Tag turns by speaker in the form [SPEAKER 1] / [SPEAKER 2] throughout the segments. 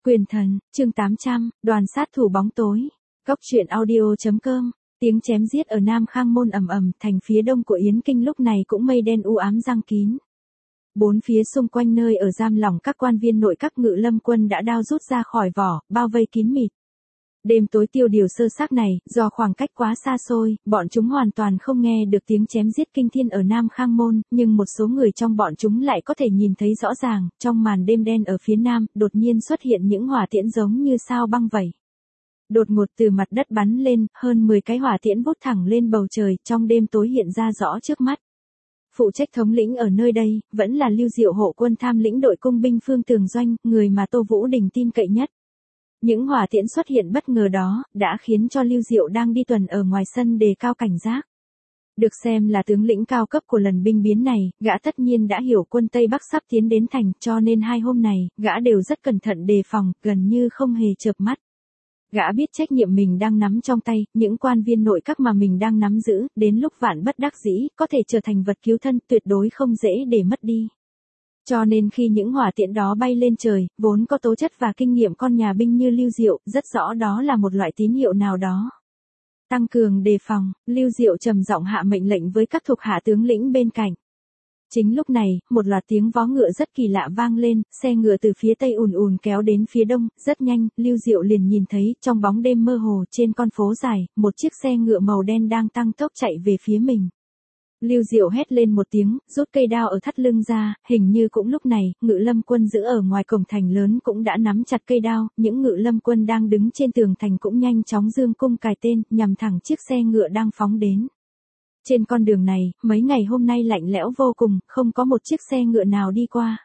[SPEAKER 1] Quyền thần, chương 800, đoàn sát thủ bóng tối. Cốc truyện audio.com. Tiếng chém giết ở Nam Khang Môn ầm ầm, thành phía đông của Yến Kinh lúc này cũng mây đen u ám giăng kín. Bốn phía xung quanh nơi ở giam lỏng các quan viên nội các Ngự Lâm quân đã đao rút ra khỏi vỏ, bao vây kín mịt. Đêm tối tiêu điều sơ xác này, do khoảng cách quá xa xôi, bọn chúng hoàn toàn không nghe được tiếng chém giết kinh thiên ở Nam Khang Môn, nhưng một số người trong bọn chúng lại có thể nhìn thấy rõ ràng, trong màn đêm đen ở phía nam, đột nhiên xuất hiện những hỏa tiễn giống như sao băng vậy. Đột ngột từ mặt đất bắn lên, hơn 10 cái hỏa tiễn vút thẳng lên bầu trời, trong đêm tối hiện ra rõ trước mắt. Phụ trách thống lĩnh ở nơi đây, vẫn là Lưu Diệu hộ quân tham lĩnh đội cung binh Phương Tường Doanh, người mà Tô Vũ Đình tin cậy nhất. Những hỏa tiễn xuất hiện bất ngờ đó, đã khiến cho Lưu Diệu đang đi tuần ở ngoài sân đề cao cảnh giác. Được xem là tướng lĩnh cao cấp của lần binh biến này, gã tất nhiên đã hiểu quân Tây Bắc sắp tiến đến thành, cho nên 2 hôm này, gã đều rất cẩn thận đề phòng, gần như không hề chợp mắt. Gã biết trách nhiệm mình đang nắm trong tay, những quan viên nội các mà mình đang nắm giữ, đến lúc vạn bất đắc dĩ, có thể trở thành vật cứu thân, tuyệt đối không dễ để mất đi. Cho nên khi những hỏa tiễn đó bay lên trời, vốn có tố chất và kinh nghiệm con nhà binh như Lưu Diệu, rất rõ đó là một loại tín hiệu nào đó. Tăng cường đề phòng, Lưu Diệu trầm giọng hạ mệnh lệnh với các thuộc hạ tướng lĩnh bên cạnh. Chính lúc này, một loạt tiếng vó ngựa rất kỳ lạ vang lên, xe ngựa từ phía tây ùn ùn kéo đến phía đông, rất nhanh, Lưu Diệu liền nhìn thấy, trong bóng đêm mơ hồ trên con phố dài, một chiếc xe ngựa màu đen đang tăng tốc chạy về phía mình. Lưu Diệu hét lên một tiếng, rút cây đao ở thắt lưng ra, hình như cũng lúc này, Ngự Lâm quân giữ ở ngoài cổng thành lớn cũng đã nắm chặt cây đao, những Ngự Lâm quân đang đứng trên tường thành cũng nhanh chóng dương cung cài tên, nhằm thẳng chiếc xe ngựa đang phóng đến. Trên con đường này, mấy ngày hôm nay lạnh lẽo vô cùng, không có một chiếc xe ngựa nào đi qua.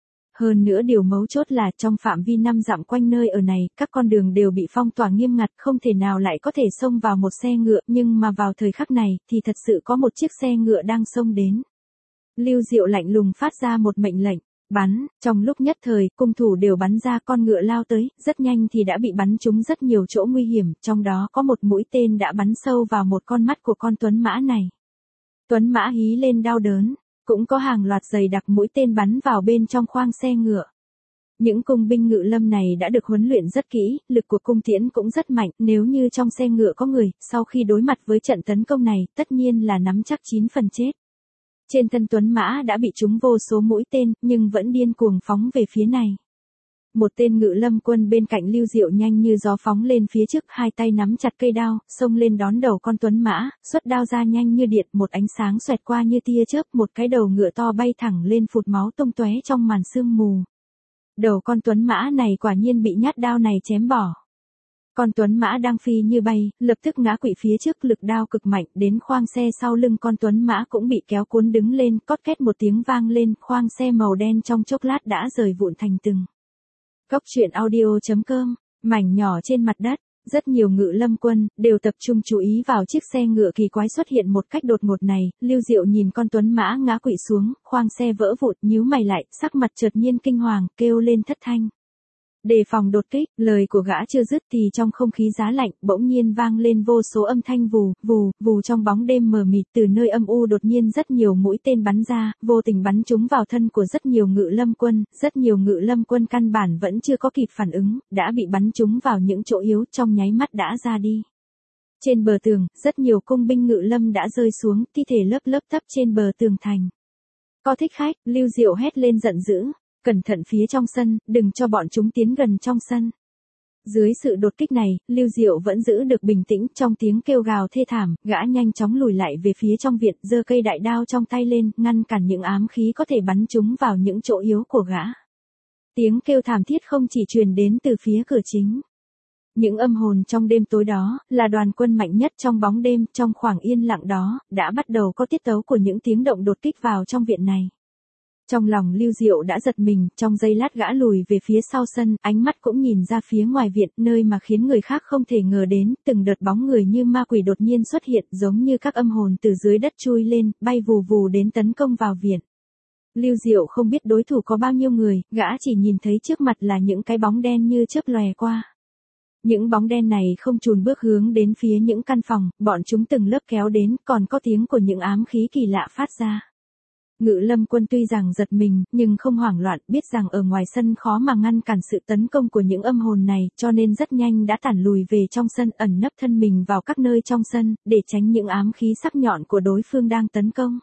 [SPEAKER 1] Hơn nữa điều mấu chốt là trong phạm vi 5 dặm quanh nơi ở này, các con đường đều bị phong tỏa nghiêm ngặt, không thể nào lại có thể xông vào một xe ngựa, nhưng mà vào thời khắc này, thì thật sự có một chiếc xe ngựa đang xông đến. Lưu Diệu lạnh lùng phát ra một mệnh lệnh, bắn, trong lúc nhất thời, cung thủ đều bắn ra, con ngựa lao tới, rất nhanh thì đã bị bắn trúng rất nhiều chỗ nguy hiểm, trong đó có một mũi tên đã bắn sâu vào một con mắt của con tuấn mã này. Tuấn mã hí lên đau đớn. Cũng có hàng loạt dày đặc mũi tên bắn vào bên trong khoang xe ngựa. Những cung binh Ngự Lâm này đã được huấn luyện rất kỹ, lực của cung tiễn cũng rất mạnh, nếu như trong xe ngựa có người, sau khi đối mặt với trận tấn công này, tất nhiên là nắm chắc 9 phần chết. Trên thân tuấn mã đã bị trúng vô số mũi tên, nhưng vẫn điên cuồng phóng về phía này. Một tên Ngự Lâm quân bên cạnh Lưu Diệu nhanh như gió phóng lên phía trước, hai tay nắm chặt cây đao, xông lên đón đầu con tuấn mã, xuất đao ra nhanh như điện, một ánh sáng xoẹt qua như tia chớp, một cái đầu ngựa to bay thẳng lên phụt máu tung tóe trong màn sương mù. Đầu con tuấn mã này quả nhiên bị nhát đao này chém bỏ. Con tuấn mã đang phi như bay, lập tức ngã quỵ phía trước, lực đao cực mạnh, đến khoang xe sau lưng con tuấn mã cũng bị kéo cuốn đứng lên, cót két một tiếng vang lên, khoang xe màu đen trong chốc lát đã rời vụn thành từng. Cốc truyện audio.com, mảnh nhỏ trên mặt đất, rất nhiều Ngự Lâm quân, đều tập trung chú ý vào chiếc xe ngựa kỳ quái xuất hiện một cách đột ngột này, Lưu Diệu nhìn con tuấn mã ngã quỵ xuống, khoang xe vỡ vụn, nhíu mày lại, sắc mặt chợt nhiên kinh hoàng, kêu lên thất thanh. Đề phòng đột kích, lời của gã chưa dứt thì trong không khí giá lạnh, bỗng nhiên vang lên vô số âm thanh vù, vù, vù trong bóng đêm mờ mịt, từ nơi âm u đột nhiên rất nhiều mũi tên bắn ra, vô tình bắn trúng vào thân của rất nhiều Ngự Lâm quân, rất nhiều Ngự Lâm quân căn bản vẫn chưa có kịp phản ứng, đã bị bắn trúng vào những chỗ yếu, trong nháy mắt đã ra đi. Trên bờ tường, rất nhiều cung binh Ngự Lâm đã rơi xuống, thi thể lớp lớp thấp trên bờ tường thành. Có thích khách, Lưu Diệu hét lên giận dữ. Cẩn thận phía trong sân, đừng cho bọn chúng tiến gần trong sân. Dưới sự đột kích này, Lưu Diệu vẫn giữ được bình tĩnh, trong tiếng kêu gào thê thảm, gã nhanh chóng lùi lại về phía trong viện, giơ cây đại đao trong tay lên, ngăn cản những ám khí có thể bắn chúng vào những chỗ yếu của gã. Tiếng kêu thảm thiết không chỉ truyền đến từ phía cửa chính. Những âm hồn trong đêm tối đó, là đoàn quân mạnh nhất trong bóng đêm, trong khoảng yên lặng đó, đã bắt đầu có tiết tấu của những tiếng động đột kích vào trong viện này. Trong lòng Lưu Diệu đã giật mình, trong giây lát gã lùi về phía sau sân, ánh mắt cũng nhìn ra phía ngoài viện, nơi mà khiến người khác không thể ngờ đến, từng đợt bóng người như ma quỷ đột nhiên xuất hiện, giống như các âm hồn từ dưới đất chui lên, bay vù vù đến tấn công vào viện. Lưu Diệu không biết đối thủ có bao nhiêu người, gã chỉ nhìn thấy trước mặt là những cái bóng đen như chớp lòe qua. Những bóng đen này không chùn bước hướng đến phía những căn phòng, bọn chúng từng lớp kéo đến, còn có tiếng của những ám khí kỳ lạ phát ra. Ngự lâm quân tuy rằng giật mình, nhưng không hoảng loạn, biết rằng ở ngoài sân khó mà ngăn cản sự tấn công của những âm hồn này, cho nên rất nhanh đã tản lùi về trong sân, ẩn nấp thân mình vào các nơi trong sân, để tránh những ám khí sắc nhọn của đối phương đang tấn công.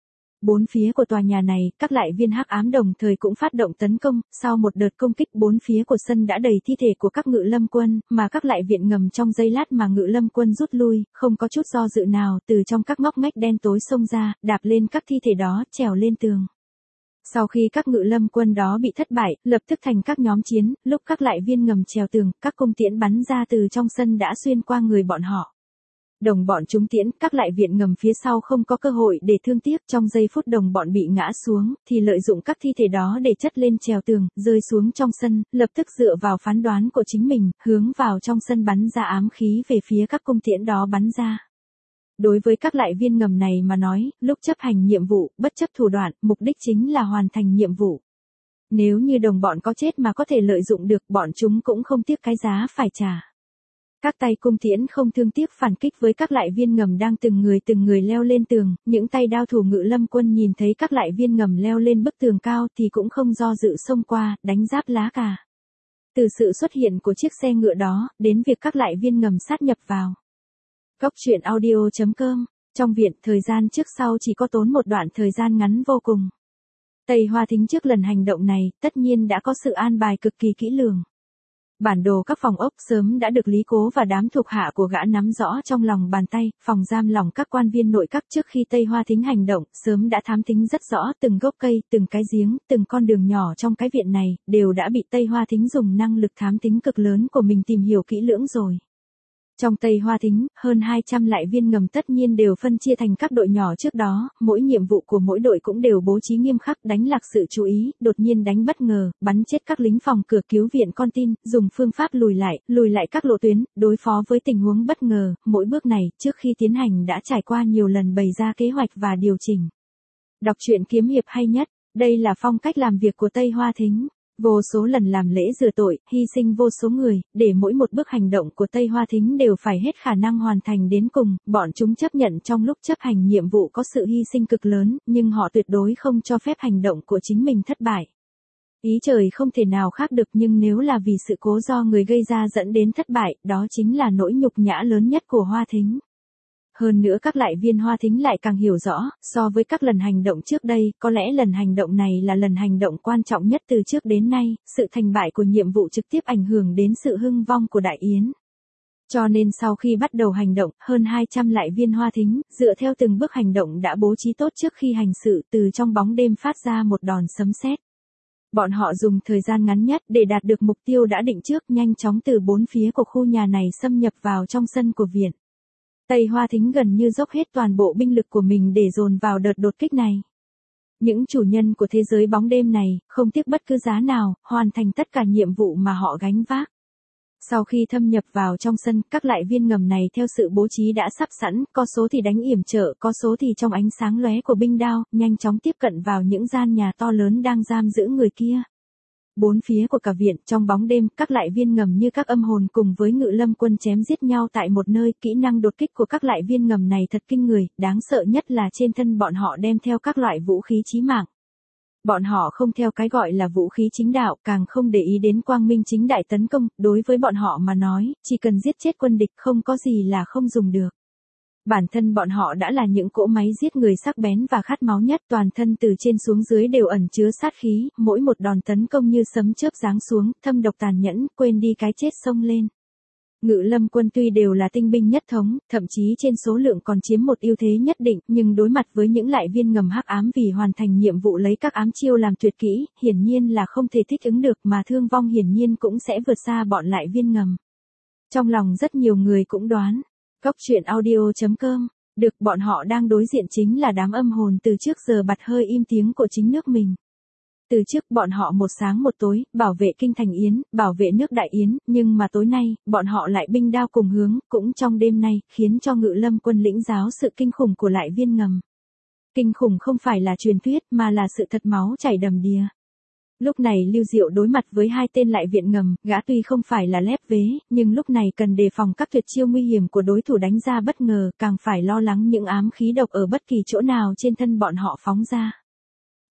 [SPEAKER 1] Bốn phía của tòa nhà này, các lại viên hắc ám đồng thời cũng phát động tấn công, sau một đợt công kích bốn phía của sân đã đầy thi thể của các ngự lâm quân, mà các lại viện ngầm trong giây lát mà ngự lâm quân rút lui, không có chút do dự nào, từ trong các ngóc ngách đen tối xông ra, đạp lên các thi thể đó, trèo lên tường. Sau khi các ngự lâm quân đó bị thất bại, lập tức thành các nhóm chiến, lúc các lại viên ngầm trèo tường, các cung tiễn bắn ra từ trong sân đã xuyên qua người bọn họ. Đồng bọn trúng tiễn, các lại viện ngầm phía sau không có cơ hội để thương tiếc, trong giây phút đồng bọn bị ngã xuống, thì lợi dụng các thi thể đó để chất lên trèo tường, rơi xuống trong sân, lập tức dựa vào phán đoán của chính mình, hướng vào trong sân bắn ra ám khí về phía các cung tiễn đó bắn ra. Đối với các lại viên ngầm này mà nói, lúc chấp hành nhiệm vụ, bất chấp thủ đoạn, mục đích chính là hoàn thành nhiệm vụ. Nếu như đồng bọn có chết mà có thể lợi dụng được, bọn chúng cũng không tiếc cái giá phải trả. Các tay cung tiễn không thương tiếc phản kích với các lại viên ngầm đang từng người leo lên tường, những tay đao thủ ngự lâm quân nhìn thấy các lại viên ngầm leo lên bức tường cao thì cũng không do dự xông qua, đánh giáp lá cà. Từ sự xuất hiện của chiếc xe ngựa đó, đến việc các lại viên ngầm sát nhập vào. Góc truyện audio.com, trong viện, thời gian trước sau chỉ có tốn một đoạn thời gian ngắn vô cùng. Tây Hoa Thính trước lần hành động này, tất nhiên đã có sự an bài cực kỳ kỹ lường. Bản đồ các phòng ốc sớm đã được Lý Cố và đám thuộc hạ của gã nắm rõ trong lòng bàn tay, phòng giam lỏng các quan viên nội các trước khi Tây Hoa Thính hành động, sớm đã thám thính rất rõ từng gốc cây, từng cái giếng, từng con đường nhỏ trong cái viện này, đều đã bị Tây Hoa Thính dùng năng lực thám thính cực lớn của mình tìm hiểu kỹ lưỡng rồi. Trong Tây Hoa Thính, hơn 200 lại viên ngầm tất nhiên đều phân chia thành các đội nhỏ trước đó, mỗi nhiệm vụ của mỗi đội cũng đều bố trí nghiêm khắc, đánh lạc sự chú ý, đột nhiên đánh bất ngờ, bắn chết các lính phòng cửa cứu viện con tin, dùng phương pháp lùi lại các lộ tuyến, đối phó với tình huống bất ngờ, mỗi bước này, trước khi tiến hành đã trải qua nhiều lần bày ra kế hoạch và điều chỉnh. Đọc truyện kiếm hiệp hay nhất, đây là phong cách làm việc của Tây Hoa Thính. Vô số lần làm lễ rửa tội, hy sinh vô số người, để mỗi một bước hành động của Tây Hoa Thính đều phải hết khả năng hoàn thành đến cùng, bọn chúng chấp nhận trong lúc chấp hành nhiệm vụ có sự hy sinh cực lớn, nhưng họ tuyệt đối không cho phép hành động của chính mình thất bại. Ý trời không thể nào khác được, nhưng nếu là vì sự cố do người gây ra dẫn đến thất bại, đó chính là nỗi nhục nhã lớn nhất của Hoa Thính. Hơn nữa các lại viên Hoa Thính lại càng hiểu rõ, so với các lần hành động trước đây, có lẽ lần hành động này là lần hành động quan trọng nhất từ trước đến nay, sự thành bại của nhiệm vụ trực tiếp ảnh hưởng đến sự hưng vong của Đại Yến. Cho nên sau khi bắt đầu hành động, hơn 200 lại viên Hoa Thính, dựa theo từng bước hành động đã bố trí tốt trước khi hành sự, từ trong bóng đêm phát ra một đòn sấm sét. Bọn họ dùng thời gian ngắn nhất để đạt được mục tiêu đã định trước, nhanh chóng từ bốn phía của khu nhà này xâm nhập vào trong sân của viện. Tây Hoa Thính gần như dốc hết toàn bộ binh lực của mình để dồn vào đợt đột kích này. Những chủ nhân của thế giới bóng đêm này, không tiếc bất cứ giá nào, hoàn thành tất cả nhiệm vụ mà họ gánh vác. Sau khi thâm nhập vào trong sân, các lại viên ngầm này theo sự bố trí đã sắp sẵn, có số thì đánh yểm trợ, có số thì trong ánh sáng lóe của binh đao, nhanh chóng tiếp cận vào những gian nhà to lớn đang giam giữ người kia. Bốn phía của cả viện, trong bóng đêm, các lại viên ngầm như các âm hồn cùng với ngự lâm quân chém giết nhau tại một nơi, kỹ năng đột kích của các lại viên ngầm này thật kinh người, đáng sợ nhất là trên thân bọn họ đem theo các loại vũ khí chí mạng. Bọn họ không theo cái gọi là vũ khí chính đạo, càng không để ý đến quang minh chính đại tấn công, đối với bọn họ mà nói, chỉ cần giết chết quân địch không có gì là không dùng được. Bản thân bọn họ đã là những cỗ máy giết người sắc bén và khát máu nhất, toàn thân từ trên xuống dưới đều ẩn chứa sát khí, mỗi một đòn tấn công như sấm chớp giáng xuống, thâm độc tàn nhẫn, quên đi cái chết xông lên. Ngự lâm quân tuy đều là tinh binh nhất thống, thậm chí trên số lượng còn chiếm một ưu thế nhất định, nhưng đối mặt với những lại viên ngầm hắc ám vì hoàn thành nhiệm vụ lấy các ám chiêu làm tuyệt kỹ, hiển nhiên là không thể thích ứng được, mà thương vong hiển nhiên cũng sẽ vượt xa bọn lại viên ngầm. Trong lòng rất nhiều người cũng đoán. Góc truyện audio.com, được bọn họ đang đối diện chính là đám âm hồn từ trước giờ bặt hơi im tiếng của chính nước mình. Từ trước bọn họ một sáng một tối, bảo vệ kinh thành Yến, bảo vệ nước Đại Yến, nhưng mà tối nay, bọn họ lại binh đao cùng hướng, cũng trong đêm nay, khiến cho ngự lâm quân lĩnh giáo sự kinh khủng của lại viên ngầm. Kinh khủng không phải là truyền thuyết mà là sự thật, máu chảy đầm đìa. Lúc này Lưu Diệu đối mặt với hai tên lại viện ngầm, gã tuy không phải là lép vế, nhưng lúc này cần đề phòng các tuyệt chiêu nguy hiểm của đối thủ đánh ra bất ngờ, càng phải lo lắng những ám khí độc ở bất kỳ chỗ nào trên thân bọn họ phóng ra.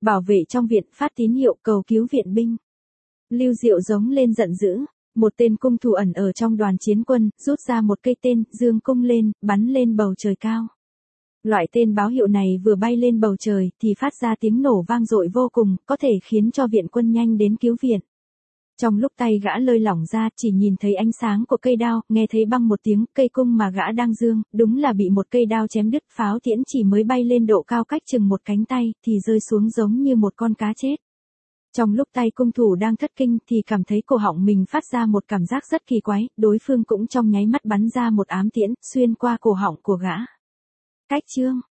[SPEAKER 1] Bảo vệ trong viện phát tín hiệu cầu cứu viện binh. Lưu Diệu giống lên giận dữ. Một tên cung thủ ẩn ở trong đoàn chiến quân, rút ra một cây tên, dương cung lên, bắn lên bầu trời cao. Loại tên báo hiệu này vừa bay lên bầu trời, thì phát ra tiếng nổ vang dội vô cùng, có thể khiến cho viện quân nhanh đến cứu viện. Trong lúc tay gã lơi lỏng ra, chỉ nhìn thấy ánh sáng của cây đao, nghe thấy băng một tiếng, cây cung mà gã đang dương, đúng là bị một cây đao chém đứt. Pháo tiễn chỉ mới bay lên độ cao cách chừng một cánh tay, thì rơi xuống giống như một con cá chết. Trong lúc tay cung thủ đang thất kinh thì cảm thấy cổ họng mình phát ra một cảm giác rất kỳ quái, đối phương cũng trong nháy mắt bắn ra một ám tiễn, xuyên qua cổ họng của gã. Cách chương